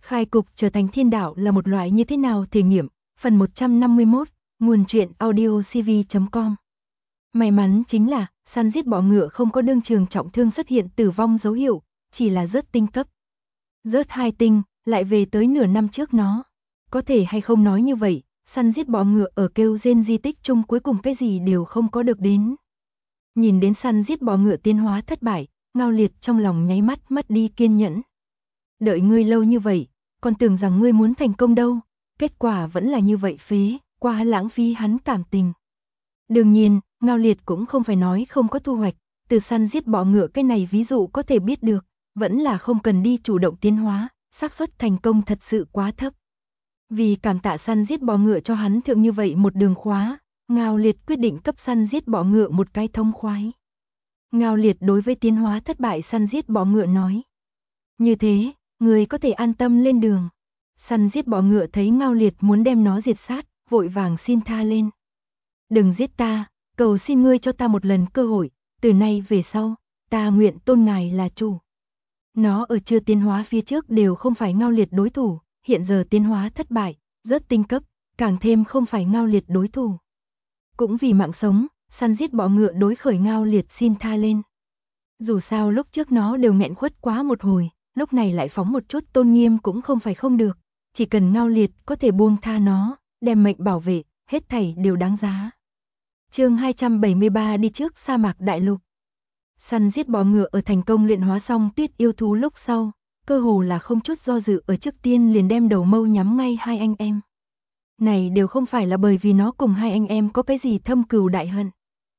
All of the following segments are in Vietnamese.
Khai cục trở thành thiên đạo là một loại như thế nào thể nghiệm, phần 151, nguồn truyện audiocv.com. May mắn chính là, săn giết bọ ngựa không có đương trường trọng thương xuất hiện tử vong dấu hiệu, chỉ là rớt tinh cấp. Rớt 2 tinh, lại về tới nửa năm trước nó. Có thể hay không nói như vậy, săn giết bọ ngựa ở kêu rên di tích chung cuối cùng cái gì đều không có được đến. Nhìn đến săn giết bọ ngựa tiến hóa thất bại, Ngao Liệt trong lòng nháy mắt mất đi kiên nhẫn. Đợi ngươi lâu như vậy, còn tưởng rằng ngươi muốn thành công đâu, kết quả vẫn là như vậy phế, quá lãng phí hắn cảm tình. Đương nhiên, Ngao Liệt cũng không phải nói không có thu hoạch, từ săn giết bọ ngựa cái này ví dụ có thể biết được, vẫn là không cần đi chủ động tiến hóa, xác suất thành công thật sự quá thấp. Vì cảm tạ săn giết bọ ngựa cho hắn thượng như vậy một đường khóa, Ngao Liệt quyết định cấp săn giết bọ ngựa một cái thông khoái. Ngao Liệt đối với tiến hóa thất bại săn giết bọ ngựa nói. Như thế, người có thể an tâm lên đường. Săn giết bọ ngựa thấy Ngao Liệt muốn đem nó diệt sát, vội vàng xin tha lên. Đừng giết ta, cầu xin ngươi cho ta một lần cơ hội, từ nay về sau, ta nguyện tôn ngài là chủ. Nó ở chưa tiến hóa phía trước đều không phải Ngao Liệt đối thủ, hiện giờ tiến hóa thất bại, rất tinh cấp, càng thêm không phải Ngao Liệt đối thủ. Cũng vì mạng sống, săn giết bọ ngựa đối khởi Ngao Liệt xin tha lên. Dù sao lúc trước nó đều nghẹn khuất quá một hồi, lúc này lại phóng một chút tôn nghiêm cũng không phải không được, chỉ cần Ngao Liệt có thể buông tha nó, đem mệnh bảo vệ, hết thảy đều đáng giá. Chương 273 đi trước sa mạc đại lục. Săn giết bọ ngựa ở thành công luyện hóa xong tuyết yêu thú lúc sau, cơ hồ là không chút do dự ở trước tiên liền đem đầu mâu nhắm ngay hai anh em. Này đều không phải là bởi vì nó cùng hai anh em có cái gì thâm cừu đại hận,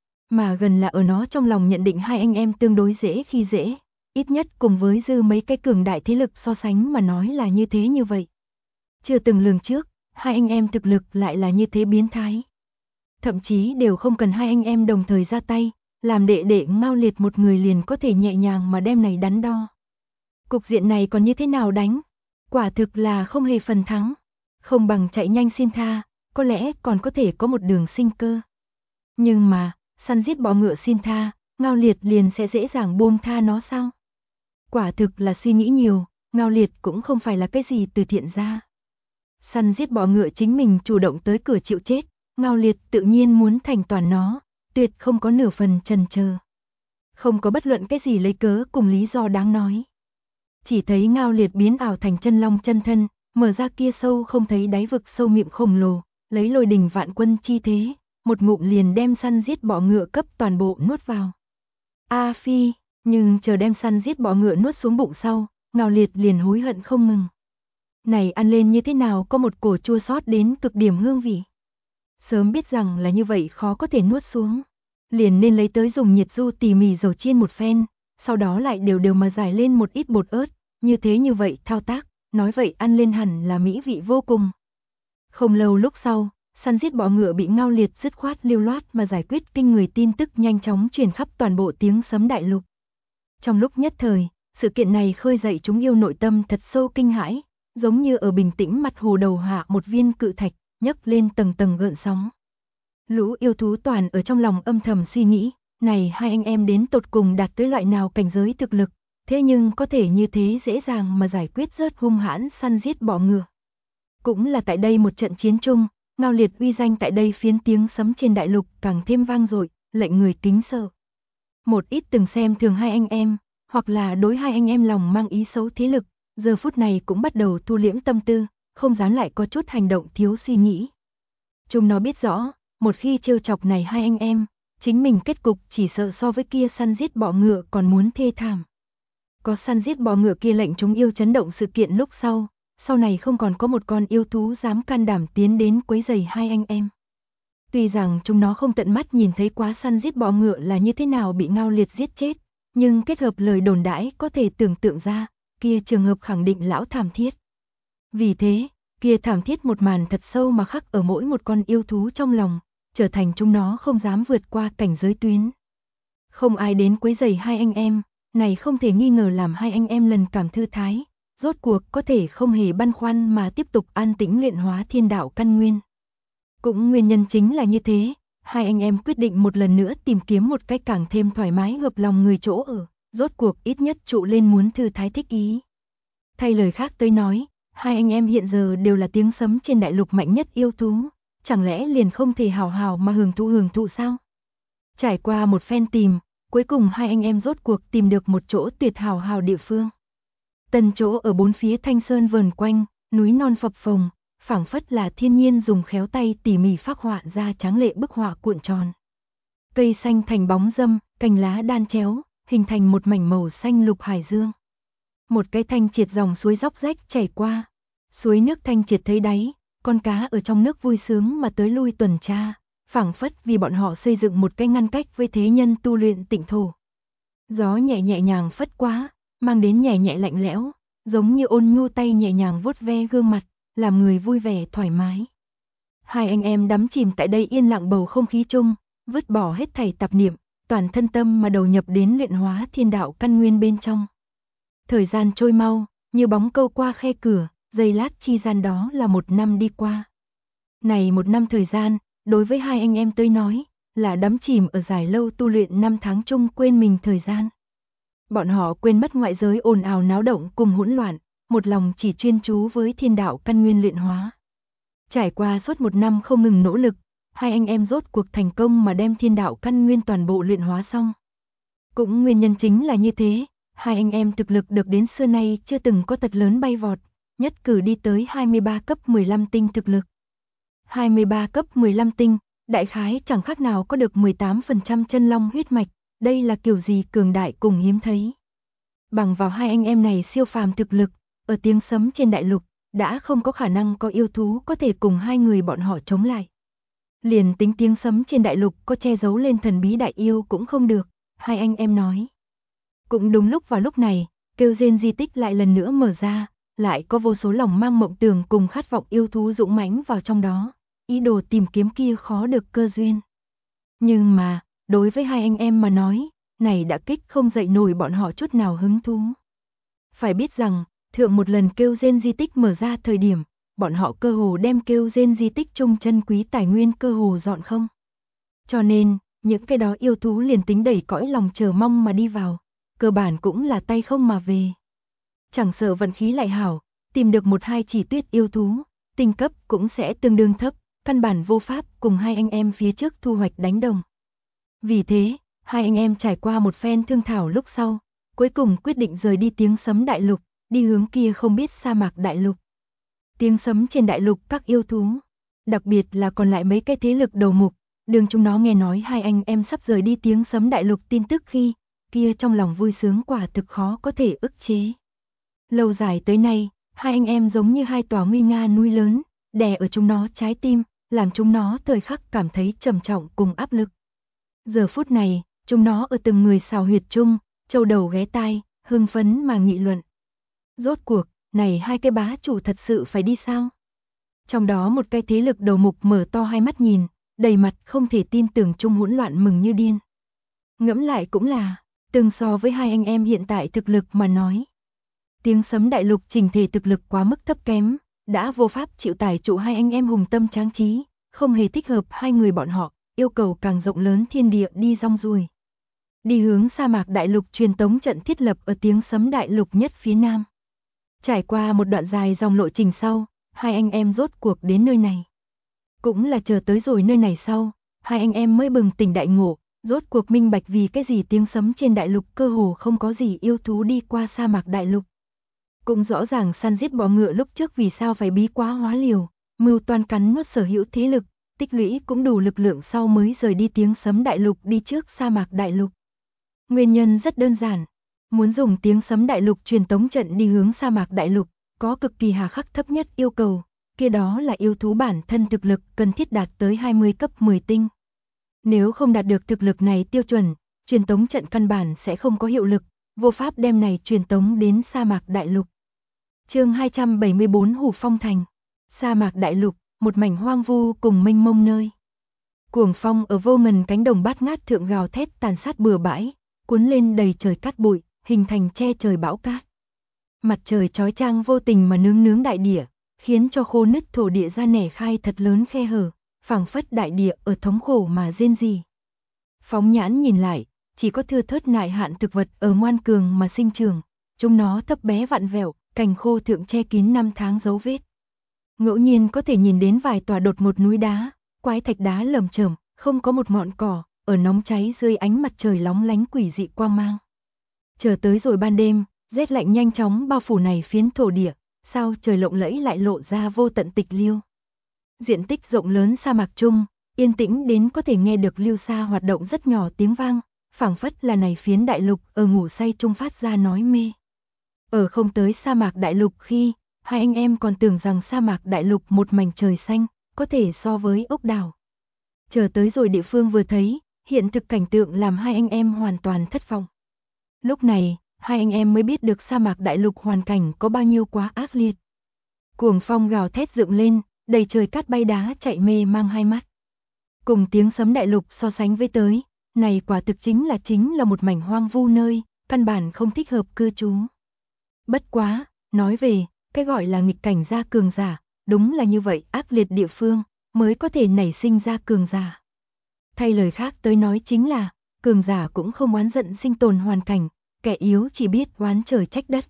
mà gần là ở nó trong lòng nhận định hai anh em tương đối dễ khi dễ, ít nhất cùng với dư mấy cái cường đại thế lực so sánh mà nói là như thế như vậy. Chưa từng lường trước, hai anh em thực lực lại là như thế biến thái. Thậm chí đều không cần hai anh em đồng thời ra tay, làm đệ đệ Ngao Liệt một người liền có thể nhẹ nhàng mà đem này đắn đo. Cục diện này còn như thế nào đánh? Quả thực là không hề phần thắng, không bằng chạy nhanh xin tha, có lẽ còn có thể có một đường sinh cơ. Nhưng mà, săn giết bọ ngựa xin tha, Ngao Liệt liền sẽ dễ dàng buông tha nó sao? Quả thực là suy nghĩ nhiều, Ngao Liệt cũng không phải là cái gì từ thiện ra. Săn giết bọ ngựa chính mình chủ động tới cửa chịu chết, Ngao Liệt tự nhiên muốn thành toàn nó, tuyệt không có nửa phần chần chờ. Không có bất luận cái gì lấy cớ cùng lý do đáng nói. Chỉ thấy Ngao Liệt biến ảo thành chân long chân thân, mở ra kia sâu không thấy đáy vực sâu miệng khổng lồ, lấy lôi đình vạn quân chi thế, một ngụm liền đem săn giết bọ ngựa cấp toàn bộ nuốt vào. A phi, nhưng chờ đem săn giết bọ ngựa nuốt xuống bụng sau, Ngao Liệt liền hối hận không ngừng. Này ăn lên như thế nào có một cổ chua xót đến cực điểm hương vị. Sớm biết rằng là như vậy khó có thể nuốt xuống, liền nên lấy tới dùng nhiệt du tỉ mỉ dầu chiên một phen, sau đó lại đều mà rải lên một ít bột ớt, như vậy thao tác, nói vậy ăn lên hẳn là mỹ vị vô cùng. Không lâu lúc sau, săn giết bọ ngựa bị Ngao Liệt dứt khoát lưu loát mà giải quyết kinh người tin tức nhanh chóng truyền khắp toàn bộ tiếng sấm đại lục. Trong lúc nhất thời, sự kiện này khơi dậy chúng yêu nội tâm thật sâu kinh hãi, giống như ở bình tĩnh mặt hồ đầu hạ một viên cự thạch, nhấc lên tầng tầng gợn sóng. Lũ yêu thú toàn ở trong lòng âm thầm suy nghĩ, này hai anh em đến tột cùng đạt tới loại nào cảnh giới thực lực, thế nhưng có thể như thế dễ dàng mà giải quyết rớt hung hãn săn giết bọ ngựa. Cũng là tại đây một trận chiến chung, Ngao Liệt uy danh tại đây phiến tiếng sấm trên đại lục càng thêm vang dội, lệnh người kính sợ. Một ít từng xem thường hai anh em, hoặc là đối hai anh em lòng mang ý xấu thế lực, giờ phút này cũng bắt đầu thu liễm tâm tư, không dám lại có chút hành động thiếu suy nghĩ. Chúng nó biết rõ, một khi trêu chọc này hai anh em, chính mình kết cục chỉ sợ so với kia săn giết bọ ngựa còn muốn thê thảm. Có săn giết bọ ngựa kia lệnh chúng yêu chấn động sự kiện lúc sau này không còn có một con yêu thú dám can đảm tiến đến quấy rầy hai anh em. Tuy rằng chúng nó không tận mắt nhìn thấy quá săn giết bọ ngựa là như thế nào bị Ngao Liệt giết chết, nhưng kết hợp lời đồn đãi có thể tưởng tượng ra, kia trường hợp khẳng định lão thảm thiết. Vì thế, kia thảm thiết một màn thật sâu mà khắc ở mỗi một con yêu thú trong lòng, trở thành chúng nó không dám vượt qua cảnh giới tuyến. Không ai đến quấy rầy hai anh em, này không thể nghi ngờ làm hai anh em lần cảm thư thái, rốt cuộc có thể không hề băn khoăn mà tiếp tục an tĩnh luyện hóa thiên đạo căn nguyên. Cũng nguyên nhân chính là như thế, hai anh em quyết định một lần nữa tìm kiếm một cách càng thêm thoải mái hợp lòng người chỗ ở, rốt cuộc ít nhất trụ lên muốn thư thái thích ý. Thay lời khác tới nói, hai anh em hiện giờ đều là tiếng sấm trên đại lục mạnh nhất yêu thú, chẳng lẽ liền không thể hào hào mà hưởng thụ sao? Trải qua một phen tìm, cuối cùng hai anh em rốt cuộc tìm được một chỗ tuyệt hào địa phương. Tần chỗ ở bốn phía thanh sơn vờn quanh, núi non phập phồng, phảng phất là thiên nhiên dùng khéo tay tỉ mỉ phác họa ra tráng lệ bức họa cuộn tròn. Cây xanh thành bóng râm, cành lá đan chéo, hình thành một mảnh màu xanh lục hải dương. Một cái thanh triệt dòng suối róc rách chảy qua, suối nước thanh triệt thấy đáy, con cá ở trong nước vui sướng mà tới lui tuần tra, phảng phất vì bọn họ xây dựng một cái ngăn cách với thế nhân tu luyện tịnh thổ. Gió nhẹ nhàng phất qua, mang đến nhẹ lạnh lẽo, giống như ôn nhu tay nhẹ nhàng vuốt ve gương mặt, làm người vui vẻ thoải mái. Hai anh em đắm chìm tại đây yên lặng bầu không khí chung, vứt bỏ hết thảy tạp niệm, toàn thân tâm mà đầu nhập đến luyện hóa thiên đạo căn nguyên bên trong. Thời gian trôi mau, như bóng câu qua khe cửa, giây lát chi gian đó là một năm đi qua. Này một năm thời gian, đối với hai anh em tới nói, là đắm chìm ở dài lâu tu luyện năm tháng chung quên mình thời gian. Bọn họ quên mất ngoại giới ồn ào náo động cùng hỗn loạn, một lòng chỉ chuyên chú với thiên đạo căn nguyên luyện hóa. Trải qua suốt một năm không ngừng nỗ lực, hai anh em rốt cuộc thành công mà đem thiên đạo căn nguyên toàn bộ luyện hóa xong. Cũng nguyên nhân chính là như thế, hai anh em thực lực được đến xưa nay chưa từng có tật lớn bay vọt, nhất cử đi tới 23 cấp 15 tinh thực lực. 23 cấp 15 tinh, đại khái chẳng khác nào có được 18% chân long huyết mạch, đây là kiểu gì cường đại cùng hiếm thấy. Bằng vào hai anh em này siêu phàm thực lực, ở tiếng sấm trên đại lục, đã không có khả năng có yêu thú có thể cùng hai người bọn họ chống lại. Liền tính tiếng sấm trên đại lục có che giấu lên thần bí đại yêu cũng không được, hai anh em nói. Cũng đúng lúc vào lúc này, kêu rên di tích lại lần nữa mở ra, lại có vô số lòng mang mộng tưởng cùng khát vọng yêu thú dũng mãnh vào trong đó, ý đồ tìm kiếm kia khó được cơ duyên. Nhưng mà, đối với hai anh em mà nói, này đã kích không dậy nổi bọn họ chút nào hứng thú. Phải biết rằng, thượng một lần kêu rên di tích mở ra thời điểm, bọn họ cơ hồ đem kêu rên di tích chung chân quý tài nguyên cơ hồ dọn không. Cho nên, những cái đó yêu thú liền tính đẩy cõi lòng chờ mong mà đi vào, cơ bản cũng là tay không mà về. Chẳng sợ vận khí lại hảo, tìm được một hai chỉ tuyết yêu thú, tinh cấp cũng sẽ tương đương thấp, căn bản vô pháp cùng hai anh em phía trước thu hoạch đánh đồng. Vì thế, hai anh em trải qua một phen thương thảo lúc sau, cuối cùng quyết định rời đi tiếng sấm đại lục, đi hướng kia không biết sa mạc đại lục. Tiếng sấm trên đại lục các yêu thú, đặc biệt là còn lại mấy cái thế lực đầu mục, đường chúng nó nghe nói hai anh em sắp rời đi tiếng sấm đại lục tin tức khi, kia trong lòng vui sướng quả thực khó có thể ức chế. Lâu dài tới nay, hai anh em giống như hai tòa nguy nga núi lớn, đè ở chúng nó trái tim, làm chúng nó thời khắc cảm thấy trầm trọng cùng áp lực. Giờ phút này, chúng nó ở từng người xào huyệt chung, châu đầu ghé tai, hưng phấn mà nghị luận. Rốt cuộc, này hai cái bá chủ thật sự phải đi sao? Trong đó một cái thế lực đầu mục mở to hai mắt nhìn, đầy mặt không thể tin tưởng chung hỗn loạn mừng như điên. Ngẫm lại cũng là, từng so với hai anh em hiện tại thực lực mà nói. Tiếng sấm đại lục trình thể thực lực quá mức thấp kém, đã vô pháp chịu tải trụ hai anh em hùng tâm tráng trí, không hề thích hợp hai người bọn họ, yêu cầu càng rộng lớn thiên địa đi rong ruổi. Đi hướng sa mạc đại lục truyền tống trận thiết lập ở tiếng sấm đại lục nhất phía nam. Trải qua một đoạn dài dòng lộ trình sau, hai anh em rốt cuộc đến nơi này. Cũng là chờ tới rồi nơi này sau, hai anh em mới bừng tỉnh đại ngộ, rốt cuộc minh bạch vì cái gì tiếng sấm trên đại lục cơ hồ không có gì yêu thú đi qua sa mạc đại lục. Cũng rõ ràng săn giết bọ ngựa lúc trước vì sao phải bí quá hóa liều, mưu toan cắn nuốt sở hữu thế lực, tích lũy cũng đủ lực lượng sau mới rời đi tiếng sấm đại lục đi trước sa mạc đại lục. Nguyên nhân rất đơn giản, muốn dùng tiếng sấm đại lục truyền tống trận đi hướng sa mạc đại lục, có cực kỳ hà khắc thấp nhất yêu cầu, kia đó là yêu thú bản thân thực lực cần thiết đạt tới 20 cấp 10 tinh. Nếu không đạt được thực lực này tiêu chuẩn, truyền tống trận căn bản sẽ không có hiệu lực, vô pháp đem này truyền tống đến sa mạc đại lục. Chương 274 Hủ Phong Thành. Sa mạc đại lục, một mảnh hoang vu cùng mênh mông nơi. Cuồng phong ở vô ngần cánh đồng bát ngát thượng gào thét tàn sát bừa bãi, cuốn lên đầy trời cát bụi, hình thành che trời bão cát. Mặt trời chói chang vô tình mà nướng đại địa, khiến cho khô nứt thổ địa ra nẻ khai thật lớn khe hở, phảng phất đại địa ở thống khổ mà rên rỉ. Phóng nhãn nhìn lại, chỉ có thưa thớt nại hạn thực vật ở ngoan cường mà sinh trưởng, chúng nó thấp bé vặn vẹo, cành khô thượng che kín năm tháng dấu vết. Ngẫu nhiên có thể nhìn đến vài tòa đột ngột núi đá, quái thạch đá lởm chởm, không có một ngọn cỏ, ở nóng cháy dưới ánh mặt trời lóng lánh quỷ dị quang mang. Chờ tới rồi ban đêm, rét lạnh nhanh chóng bao phủ này phiến thổ địa, sao trời lộng lẫy lại lộ ra vô tận tịch liêu. Diện tích rộng lớn sa mạc chung, yên tĩnh đến có thể nghe được lưu xa hoạt động rất nhỏ tiếng vang, phảng phất là này phiến đại lục ở ngủ say chung phát ra nói mê. Ở không tới sa mạc đại lục khi, hai anh em còn tưởng rằng sa mạc đại lục một mảnh trời xanh, có thể so với ốc đảo. Chờ tới rồi địa phương vừa thấy, hiện thực cảnh tượng làm hai anh em hoàn toàn thất vọng. Lúc này, hai anh em mới biết được sa mạc đại lục hoàn cảnh có bao nhiêu quá ác liệt. Cuồng phong gào thét dựng lên, đầy trời cát bay đá chạy mê mang hai mắt. Cùng tiếng sấm đại lục so sánh với tới, này quả thực chính là một mảnh hoang vu nơi, căn bản không thích hợp cư trú. Bất quá, nói về, cái gọi là nghịch cảnh ra cường giả, đúng là như vậy, ác liệt địa phương, mới có thể nảy sinh ra cường giả. Thay lời khác tới nói chính là, cường giả cũng không oán giận sinh tồn hoàn cảnh, kẻ yếu chỉ biết oán trời trách đất.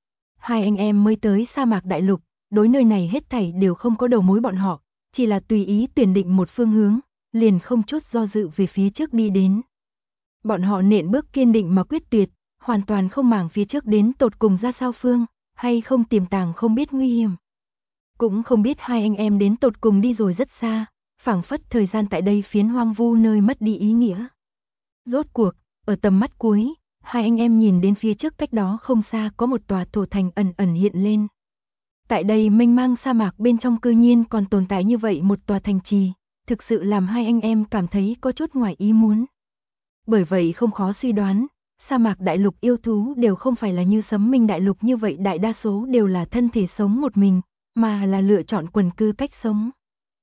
Hai anh em mới tới sa mạc đại lục, đối nơi này hết thảy đều không có đầu mối bọn họ, chỉ là tùy ý tuyển định một phương hướng, liền không chút do dự về phía trước đi đến. Bọn họ nện bước kiên định mà quyết tuyệt, hoàn toàn không màng phía trước đến tột cùng ra sao phương, hay không tiềm tàng không biết nguy hiểm. Cũng không biết hai anh em đến tột cùng đi rồi rất xa, phảng phất thời gian tại đây phiến hoang vu nơi mất đi ý nghĩa. Rốt cuộc, ở tầm mắt cuối, hai anh em nhìn đến phía trước cách đó không xa có một tòa thổ thành ẩn ẩn hiện lên. Tại đây mênh mang sa mạc bên trong cư nhiên còn tồn tại như vậy một tòa thành trì, thực sự làm hai anh em cảm thấy có chút ngoài ý muốn. Bởi vậy không khó suy đoán, sa mạc đại lục yêu thú đều không phải là như Sấm Minh đại lục như vậy, đại đa số đều là thân thể sống một mình, mà là lựa chọn quần cư cách sống.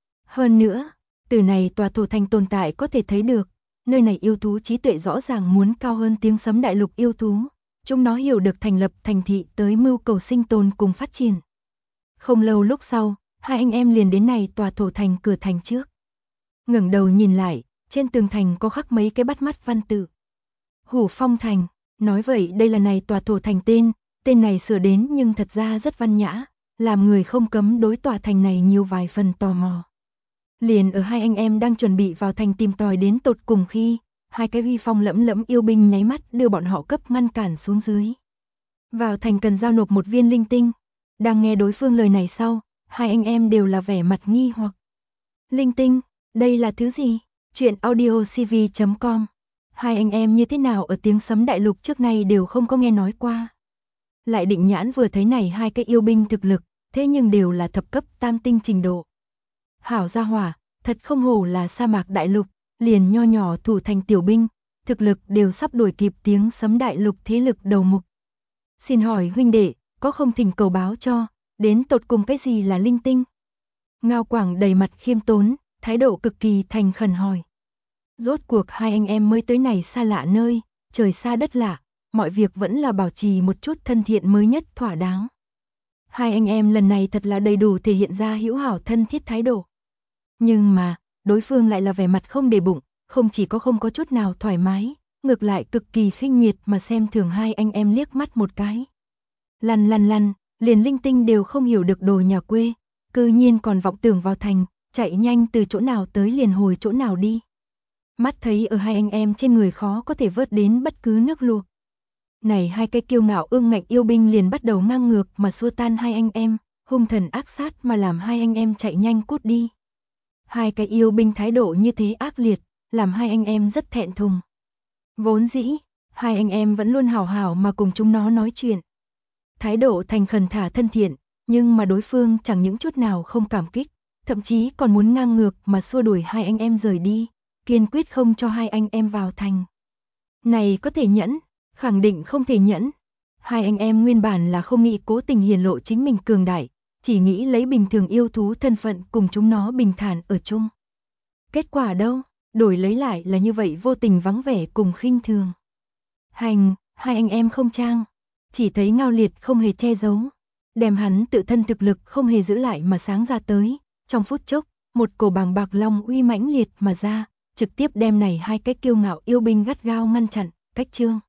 Hơn nữa, từ này tòa thổ thành tồn tại có thể thấy được, nơi này yêu thú trí tuệ rõ ràng muốn cao hơn tiếng Sấm đại lục yêu thú, chúng nó hiểu được thành lập thành thị tới mưu cầu sinh tồn cùng phát triển. Không lâu lúc sau, hai anh em liền đến này tòa thổ thành cửa thành trước. Ngẩng đầu nhìn lại, trên tường thành có khắc mấy cái bắt mắt văn tự. Hủ Phong Thành, nói vậy đây là này tòa thổ thành tên này sửa đến nhưng thật ra rất văn nhã, làm người không cấm đối tòa thành này nhiều vài phần tò mò. Liền ở hai anh em đang chuẩn bị vào thành tìm tòi đến tột cùng khi, hai cái uy phong lẫm lẫm yêu binh nháy mắt đưa bọn họ cấp ngăn cản xuống dưới. Vào thành cần giao nộp một viên linh tinh. Đang nghe đối phương lời này sau, hai anh em đều là vẻ mặt nghi hoặc. Linh tinh, đây là thứ gì? Chuyện audiocv.com. Hai anh em như thế nào ở tiếng Sấm đại lục trước nay đều không có nghe nói qua. Lại định nhãn vừa thấy này hai cái yêu binh thực lực, thế nhưng đều là thập cấp tam tinh trình độ. Hảo gia hỏa, thật không hổ là sa mạc đại lục, liền nho nhỏ thủ thành tiểu binh, thực lực đều sắp đuổi kịp tiếng Sấm đại lục thế lực đầu mục. Xin hỏi huynh đệ, có không thỉnh cầu báo cho, đến tột cùng cái gì là linh tinh? Ngao Quảng đầy mặt khiêm tốn, thái độ cực kỳ thành khẩn hỏi. Rốt cuộc hai anh em mới tới này xa lạ nơi, trời xa đất lạ, mọi việc vẫn là bảo trì một chút thân thiện mới nhất thỏa đáng. Hai anh em lần này thật là đầy đủ thể hiện ra hữu hảo thân thiết thái độ. Nhưng mà, đối phương lại là vẻ mặt không để bụng, không chỉ có không có chút nào thoải mái, ngược lại cực kỳ khinh miệt mà xem thường hai anh em liếc mắt một cái. Lăn, liền linh tinh đều không hiểu được đồ nhà quê, cư nhiên còn vọng tưởng vào thành, chạy nhanh từ chỗ nào tới liền hồi chỗ nào đi. Mắt thấy ở hai anh em trên người khó có thể vớt đến bất cứ nước luộc. Này hai cái kiêu ngạo ương ngạnh yêu binh liền bắt đầu ngang ngược mà xua tan hai anh em, hung thần ác sát mà làm hai anh em chạy nhanh cút đi. Hai cái yêu binh thái độ như thế ác liệt, làm hai anh em rất thẹn thùng. Vốn dĩ, hai anh em vẫn luôn hảo hảo mà cùng chúng nó nói chuyện. Thái độ thành khẩn thả thân thiện, nhưng mà đối phương chẳng những chút nào không cảm kích, thậm chí còn muốn ngang ngược mà xua đuổi hai anh em rời đi, kiên quyết không cho hai anh em vào thành. Này có thể nhẫn, khẳng định không thể nhẫn. Hai anh em nguyên bản là không nghĩ cố tình hiển lộ chính mình cường đại, chỉ nghĩ lấy bình thường yêu thú thân phận cùng chúng nó bình thản ở chung. Kết quả đâu, đổi lấy lại là như vậy vô tình vắng vẻ cùng khinh thường. Hai anh em không trang, chỉ thấy Ngao Liệt không hề che giấu, đem hắn tự thân thực lực không hề giữ lại mà sáng ra tới, trong phút chốc, một cổ bàng bạc long uy mãnh liệt mà ra, trực tiếp đem này hai cái kiêu ngạo yêu binh gắt gao ngăn chặn, cách chương.